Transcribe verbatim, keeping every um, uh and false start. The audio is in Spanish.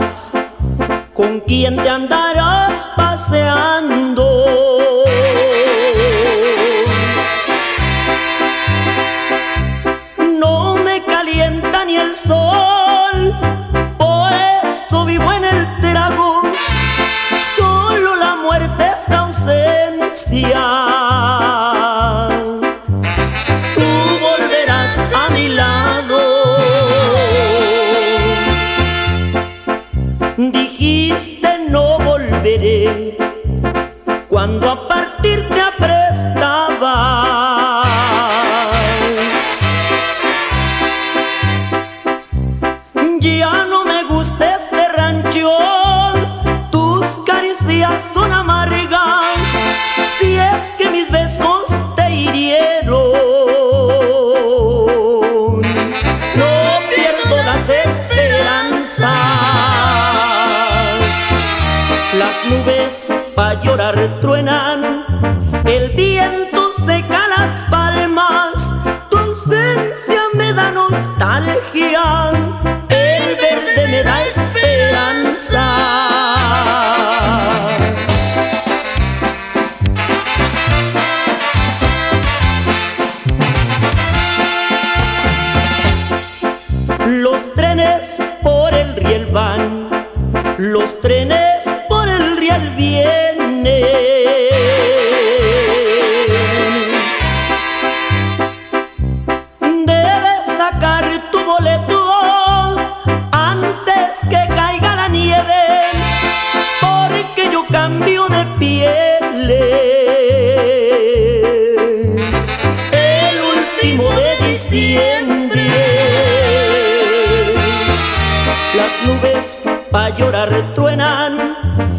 andarás? ¿Con quién te andarás paseando? No me calienta ni el sol, por eso vivo en el trago. Solo la muerte es ausencia. Tú volverás a mi lado. Dijiste no volveré cuando a partir te aprestabas. Ya no me gusta este rancho, tus caricias son amargas. Si es que mis besos te hirieron, no pierdo las esperanzas. Las nubes pa' llorar truenan, el viento seca las palmas. Tu ausencia me da nostalgia, el verde me da esperanza. Los trenes por el riel van, los trenes por el riel vienen. Debes sacar tu boleto antes que caiga la nieve, porque yo cambio de pieles el último de diciembre. Las nubes pa' llorar truenan,